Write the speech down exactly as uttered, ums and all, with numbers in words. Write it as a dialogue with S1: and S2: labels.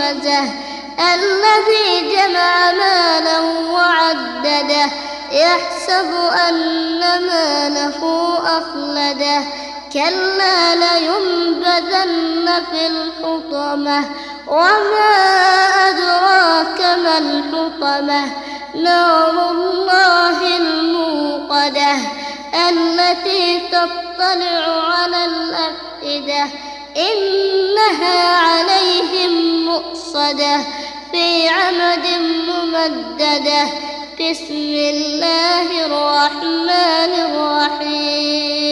S1: همزة الذي جمع مالا وعدده يحسب أن ماله أخلده كلا لينبذن في الحطمة وما أدراك ما الحطمة نار الله الموقدة التي تطلع على الأفئدة إنها عليهم مؤصدة في عمد ممددة بسم الله الرحمن الرحيم